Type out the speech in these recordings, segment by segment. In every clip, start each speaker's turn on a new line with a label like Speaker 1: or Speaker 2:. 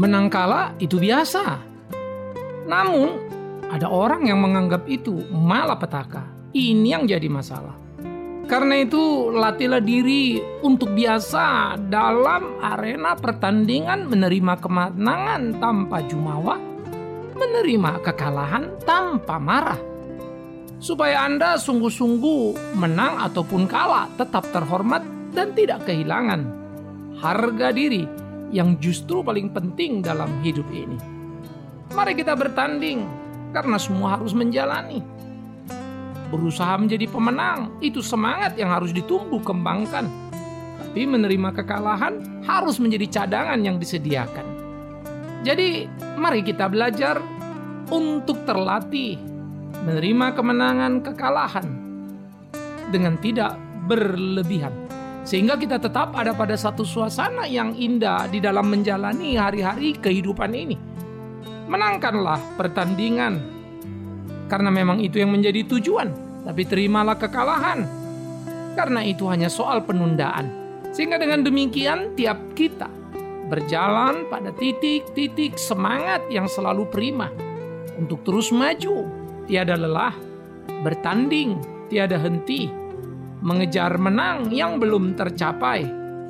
Speaker 1: Menang kalah itu biasa. Namun, ada orang yang menganggap itu malapetaka. Ini yang jadi masalah. Karena itu, latihlah diri untuk biasa dalam arena pertandingan menerima kemenangan tanpa jumawa, menerima kekalahan tanpa marah. Supaya Anda sungguh-sungguh menang ataupun kalah tetap terhormat dan tidak kehilangan harga diri yang justru paling penting dalam hidup ini. Mari kita bertanding karena semua harus menjalani. Berusaha menjadi pemenang, itu semangat yang harus ditumbuh kembangkan. Tapi menerima kekalahan harus menjadi cadangan yang disediakan. Jadi, mari kita belajar untuk terlatih menerima kemenangan kekalahan dengan tidak berlebihan. Sehingga kita tetap ada pada satu suasana yang indah di dalam menjalani hari-hari kehidupan ini. Menangkanlah pertandingan, karena memang itu yang menjadi tujuan. Tapi terimalah kekalahan, karena itu hanya soal penundaan. Sehingga dengan demikian tiap kita berjalan pada titik-titik semangat yang selalu prima untuk terus maju, tiada lelah, bertanding, tiada henti, mengejar menang yang belum tercapai.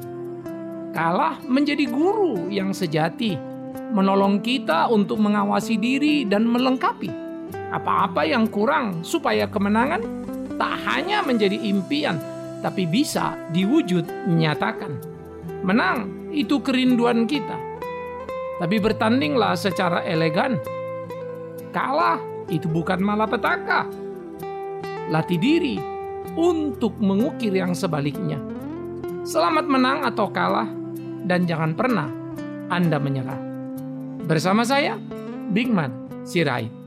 Speaker 1: Kalah menjadi guru yang sejati, menolong kita untuk mengawasi diri dan melengkapi apa-apa yang kurang supaya kemenangan tak hanya menjadi impian, tapi bisa diwujud nyatakan. Menang itu kerinduan kita, tapi bertandinglah secara elegan. Kalah itu bukan malapetaka. Latih diri untuk mengukir yang sebaliknya. Selamat menang atau kalah, dan jangan pernah Anda menyerah. Bersama saya, Bigman Sirait.